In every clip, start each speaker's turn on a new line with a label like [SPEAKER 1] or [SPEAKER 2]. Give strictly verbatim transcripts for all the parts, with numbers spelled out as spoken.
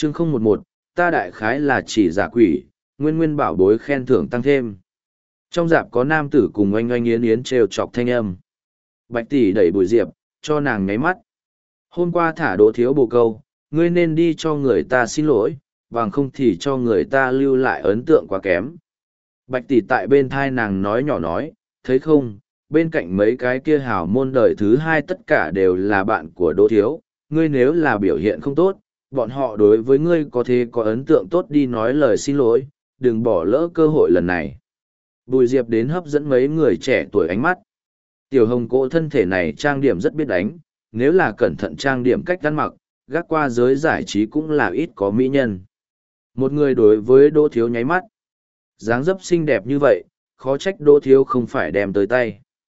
[SPEAKER 1] chương không một một, ta đại khái là chỉ giả quỷ, nguyên nguyên bảo bối khen thưởng tăng thêm. Trong dạp có nam tử cùng oanh oanh yến yến trêu chọc thanh âm. Bạch tỷ đẩy Bùi Diệp, cho nàng nháy mắt. Hôm qua thả Đỗ thiếu bồ câu, ngươi nên đi cho người ta xin lỗi, bằng không thì cho người ta lưu lại ấn tượng quá kém. Bạch tỷ tại bên thai nàng nói nhỏ nói, thấy không, bên cạnh mấy cái kia hào môn đời thứ hai tất cả đều là bạn của Đỗ thiếu, ngươi nếu là biểu hiện không tốt, bọn họ đối với ngươi có thể có ấn tượng tốt đi nói lời xin lỗi, đừng bỏ lỡ cơ hội lần này. Bùi Diệp đến hấp dẫn mấy người trẻ tuổi ánh mắt. Tiểu Hồng cỗ thân thể này trang điểm rất biết đánh, nếu là cẩn thận trang điểm cách ăn mặc, gác qua giới giải trí cũng là ít có mỹ nhân. Một người đối với Đỗ thiếu nháy mắt. Dáng dấp xinh đẹp như vậy, khó trách Đỗ thiếu không phải đem tới tay.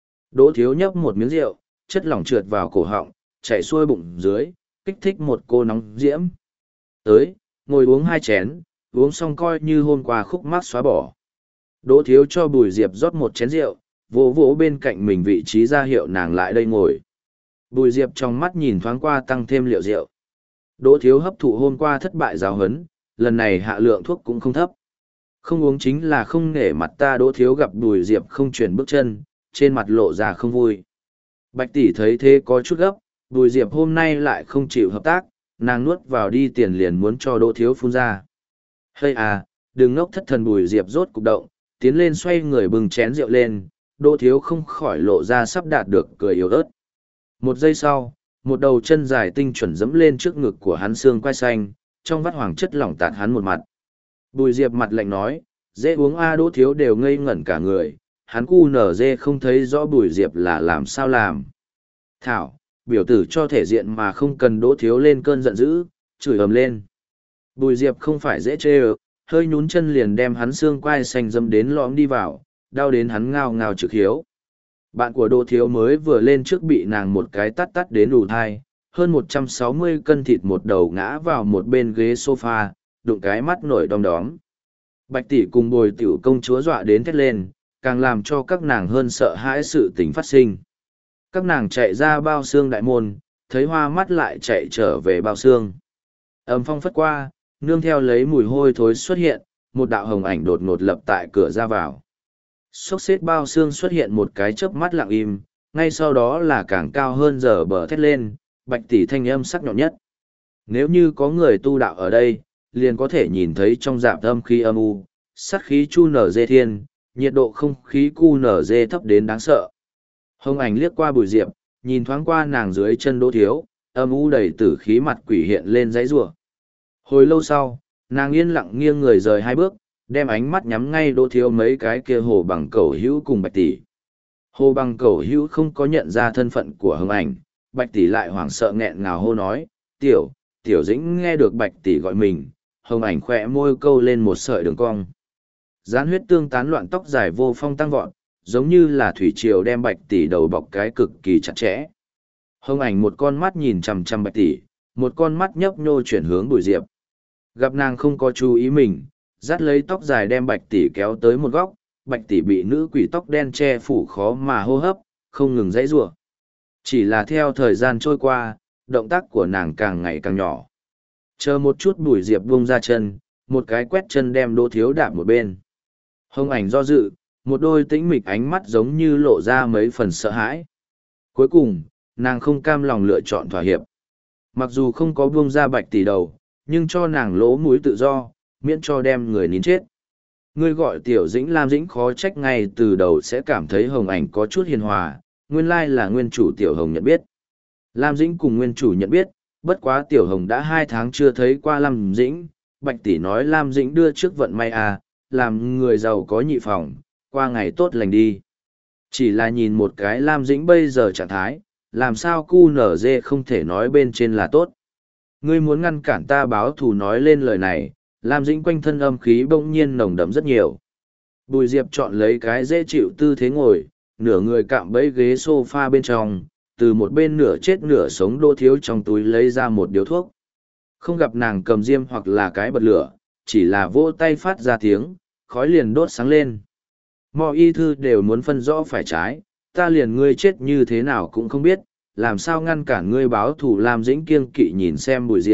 [SPEAKER 1] Đỗ thiếu nhấp một miếng rượu, chất lỏng trượt vào cổ họng, chảy xuôi bụng dưới, kích thích một cô nóng diễm. Tới, ngồi uống hai chén, uống xong coi như hôm qua khúc mắc xóa bỏ. Đỗ thiếu cho Bùi Diệp rót một chén rượu, vỗ vỗ bên cạnh mình vị trí ra hiệu nàng lại đây ngồi. Bùi Diệp trong mắt nhìn thoáng qua tăng thêm liệu rượu. Đỗ thiếu hấp thụ hôm qua thất bại giáo hấn, lần này hạ lượng thuốc cũng không thấp. Không uống chính là không nể mặt ta. Đỗ thiếu gặp Bùi Diệp không chuyển bước chân, trên mặt lộ ra không vui. Bạch tỷ thấy thế có chút gấp, Bùi Diệp hôm nay lại không chịu hợp tác, nàng nuốt vào đi tiền liền muốn cho Đỗ thiếu phun ra. Hây à, đừng ngốc thất thần. Bùi Diệp rốt cục động, tiến lên xoay người bừng chén rượu lên, Đỗ thiếu không khỏi lộ ra sắp đạt được cười yếu ớt. Một giây sau, một đầu chân dài tinh chuẩn dẫm lên trước ngực của hắn xương quai xanh, trong vắt hoàng chất lỏng tạt hắn một mặt. Bùi Diệp mặt lạnh nói, dễ uống a. Đỗ thiếu đều ngây ngẩn cả người, hắn cu nở dê không thấy rõ Bùi Diệp là làm sao làm. Thảo, biểu tử cho thể diện mà không cần. Đỗ thiếu lên cơn giận dữ, chửi ầm lên. Bùi Diệp không phải dễ chê ơ, hơi nhún chân liền đem hắn xương quai xanh dâm đến lõm đi vào, đau đến hắn ngao ngao trực hiếu. Bạn của Đỗ thiếu mới vừa lên trước bị nàng một cái tắt tắt đến đủ thai, hơn một trăm sáu mươi cân thịt một đầu ngã vào một bên ghế sofa, đụng cái mắt nổi đom đóm. Bạch tỷ cùng Bồi tiểu công chúa dọa đến thét lên, càng làm cho các nàng hơn sợ hãi sự tình phát sinh. Các nàng chạy ra bao xương đại môn, thấy hoa mắt lại chạy trở về bao xương. Âm phong phất qua, nương theo lấy mùi hôi thối xuất hiện, một đạo hồng ảnh đột ngột lập tại cửa ra vào. Xốc xếp bao xương xuất hiện một cái chớp mắt lặng im, ngay sau đó là càng cao hơn giờ bờ thét lên, bạch tỷ thanh âm sắc nhọn nhất. Nếu như có người tu đạo ở đây, liền có thể nhìn thấy trong dạp âm khí âm u, sát khí chu nở dê thiên, nhiệt độ không khí cu nở dê thấp đến đáng sợ. Hồng ảnh liếc qua Bùi Diệp, nhìn thoáng qua nàng dưới chân Đỗ thiếu, âm u đầy tử khí mặt quỷ hiện lên dãy rủa. Hồi lâu sau, nàng yên lặng nghiêng người rời hai bước, đem ánh mắt nhắm ngay Đỗ thiếu mấy cái kia hồ bằng cẩu hữu cùng bạch tỷ. Hồ bằng cẩu hữu không có nhận ra thân phận của Hồng ảnh, bạch tỷ lại hoảng sợ nghẹn ngào hô nói, tiểu, tiểu dĩnh. Nghe được bạch tỷ gọi mình, Hồng ảnh khỏe môi câu lên một sợi đường cong. Gián huyết tương tán loạn tóc dài vô phong tăng vọt, giống như là thủy triều đem bạch tỷ đầu bọc cái cực kỳ chặt chẽ. Hồng ảnh một con mắt nhìn chằm chằm bạch tỷ, một con mắt nhấp nhô chuyển hướng Bùi Diệp. Gặp nàng không có chú ý mình, dắt lấy tóc dài đem bạch tỷ kéo tới một góc, bạch tỷ bị nữ quỷ tóc đen che phủ khó mà hô hấp, không ngừng dãy rủa. Chỉ là theo thời gian trôi qua, động tác của nàng càng ngày càng nhỏ. Chờ một chút Bùi Diệp buông ra chân, một cái quét chân đem Đỗ thiếu đạp một bên. Hồng ảnh do dự, một đôi tĩnh mịch ánh mắt giống như lộ ra mấy phần sợ hãi. Cuối cùng, nàng không cam lòng lựa chọn thỏa hiệp. Mặc dù không có buông ra bạch tỷ đầu, nhưng cho nàng lỗ mũi tự do, miễn cho đem người nín chết. Ngươi gọi tiểu dĩnh Lam Dĩnh khó trách ngay từ đầu sẽ cảm thấy Hồng ảnh có chút hiền hòa, nguyên lai là nguyên chủ tiểu Hồng nhận biết. Lam Dĩnh cùng nguyên chủ nhận biết, bất quá tiểu Hồng đã hai tháng chưa thấy qua Lam Dĩnh, bạch tỷ nói Lam Dĩnh đưa trước vận may à, làm người giàu có nhị phòng, qua ngày tốt lành đi. Chỉ là nhìn một cái Lam Dĩnh bây giờ trạng thái, làm sao cu nở dê không thể nói bên trên là tốt. Ngươi muốn ngăn cản ta báo thù. Nói lên lời này, Lam Dĩnh quanh thân âm khí bỗng nhiên nồng đậm rất nhiều. Bùi Diệp chọn lấy cái dễ chịu tư thế ngồi, nửa người cạm bẫy ghế sofa bên trong, từ một bên nửa chết nửa sống Đỗ thiếu trong túi lấy ra một điếu thuốc. Không gặp nàng cầm diêm hoặc là cái bật lửa, chỉ là vỗ tay phát ra tiếng, khói liền đốt sáng lên. Mọi y thư đều muốn phân rõ phải trái, ta liền ngươi chết như thế nào cũng không biết, làm sao ngăn cản ngươi báo thù. Lam Dĩnh kiêng kỵ nhìn xem Bùi Diệp,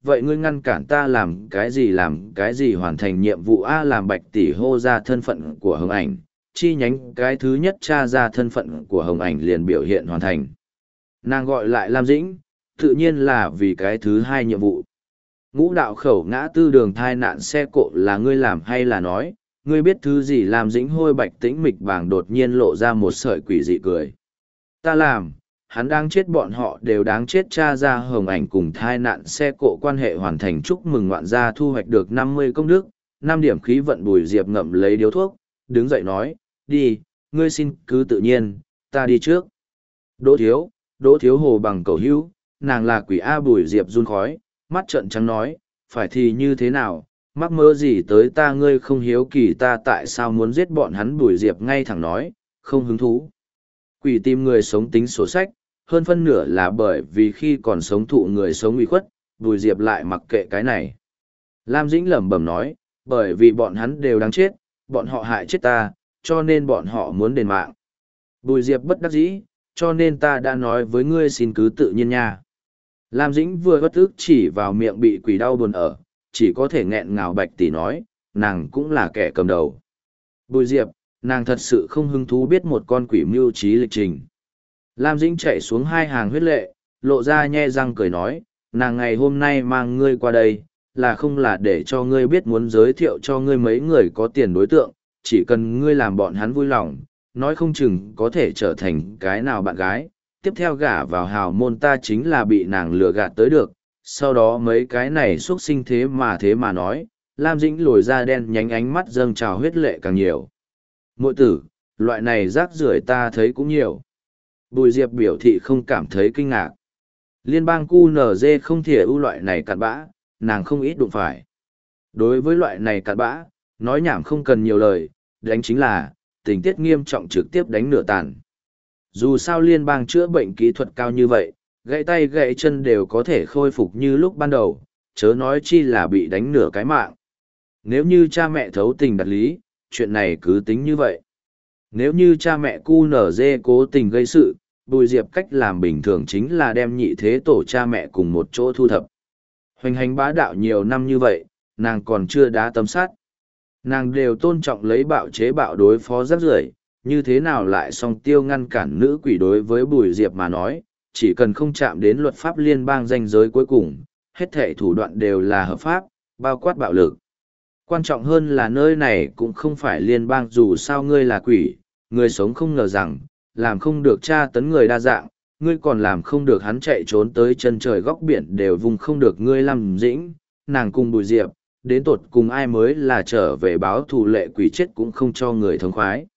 [SPEAKER 1] vậy ngươi ngăn cản ta làm cái gì làm cái gì hoàn thành nhiệm vụ A làm Bạch tỷ hô ra thân phận của Hồng Ảnh, chi nhánh cái thứ nhất tra ra thân phận của Hồng Ảnh liền biểu hiện hoàn thành. Nàng gọi lại Lam Dĩnh, tự nhiên là vì cái thứ hai nhiệm vụ. Ngũ đạo khẩu ngã tư đường thai nạn xe cộ là ngươi làm hay là nói, ngươi biết thứ gì làm Dĩnh hôi bạch tĩnh mịch bảng đột nhiên lộ ra một sợi quỷ dị cười. Ta làm, hắn đang chết bọn họ đều đáng chết cha ra Hồng Ảnh cùng thai nạn xe cộ quan hệ hoàn thành chúc mừng ngoạn gia thu hoạch được năm mươi công đức, năm điểm khí vận Bùi Diệp ngậm lấy điếu thuốc, đứng dậy nói, đi, ngươi xin cứ tự nhiên, ta đi trước. Đỗ thiếu, đỗ thiếu hồ bằng cầu hữu, nàng là quỷ A Bùi Diệp run khói, mắt trợn trắng nói, phải thì như thế nào, mắc mơ gì tới ta ngươi không hiếu kỳ ta tại sao muốn giết bọn hắn Bùi Diệp ngay thẳng nói, không hứng thú. Quỷ tìm người sống tính sổ sách, hơn phân nửa là bởi vì khi còn sống thụ người sống uy khuất, Bùi Diệp lại mặc kệ cái này. Lam Dĩnh lẩm bẩm nói, bởi vì bọn hắn đều đáng chết, bọn họ hại chết ta, cho nên bọn họ muốn đền mạng. Bùi Diệp bất đắc dĩ, cho nên ta đã nói với ngươi xin cứ tự nhiên nha. Lam Dĩnh vừa bất ức chỉ vào miệng bị quỷ đau buồn ở, chỉ có thể nghẹn ngào Bạch tỷ nói, nàng cũng là kẻ cầm đầu. Bùi Diệp, nàng thật sự không hứng thú biết một con quỷ mưu trí lịch trình. Lam Dĩnh chạy xuống hai hàng huyết lệ, lộ ra nhe răng cười nói, nàng ngày hôm nay mang ngươi qua đây, là không là để cho ngươi biết muốn giới thiệu cho ngươi mấy người có tiền đối tượng, chỉ cần ngươi làm bọn hắn vui lòng, nói không chừng có thể trở thành cái nào bạn gái, tiếp theo gả vào hào môn ta chính là bị nàng lừa gạt tới được, sau đó mấy cái này xuất sinh thế mà thế mà nói, Lam Dĩnh lồi ra đen nhánh ánh mắt dâng trào huyết lệ càng nhiều. Muội tử, loại này rác rưởi ta thấy cũng nhiều. Bùi Diệp biểu thị không cảm thấy kinh ngạc. Liên bang cu en giê không thể ưu loại này cặn bã, nàng không ít đụng phải. Đối với loại này cặn bã, nói nhảm không cần nhiều lời, đánh chính là, tình tiết nghiêm trọng trực tiếp đánh nửa tàn. Dù sao liên bang chữa bệnh kỹ thuật cao như vậy, gãy tay gãy chân đều có thể khôi phục như lúc ban đầu, chớ nói chi là bị đánh nửa cái mạng. Nếu như cha mẹ thấu tình đặt lý, chuyện này cứ tính như vậy. Nếu như cha mẹ cu en giê cố tình gây sự, Bùi Diệp cách làm bình thường chính là đem nhị thế tổ cha mẹ cùng một chỗ thu thập. Hoành hành bá đạo nhiều năm như vậy, nàng còn chưa đá tấm sát. Nàng đều tôn trọng lấy bạo chế bạo đối phó rắc rưởi, như thế nào lại song tiêu ngăn cản nữ quỷ đối với Bùi Diệp mà nói, chỉ cần không chạm đến luật pháp liên bang ranh giới cuối cùng, hết thể thủ đoạn đều là hợp pháp, bao quát bạo lực. Quan trọng hơn là nơi này cũng không phải liên bang dù sao ngươi là quỷ, người sống không ngờ rằng, làm không được tra tấn người đa dạng, ngươi còn làm không được hắn chạy trốn tới chân trời góc biển đều vùng không được ngươi Lam Dĩnh, nàng cùng Bùi Diệp, đến tột cùng ai mới là trở về báo thù lệ quỷ chết cũng không cho người thống khoái.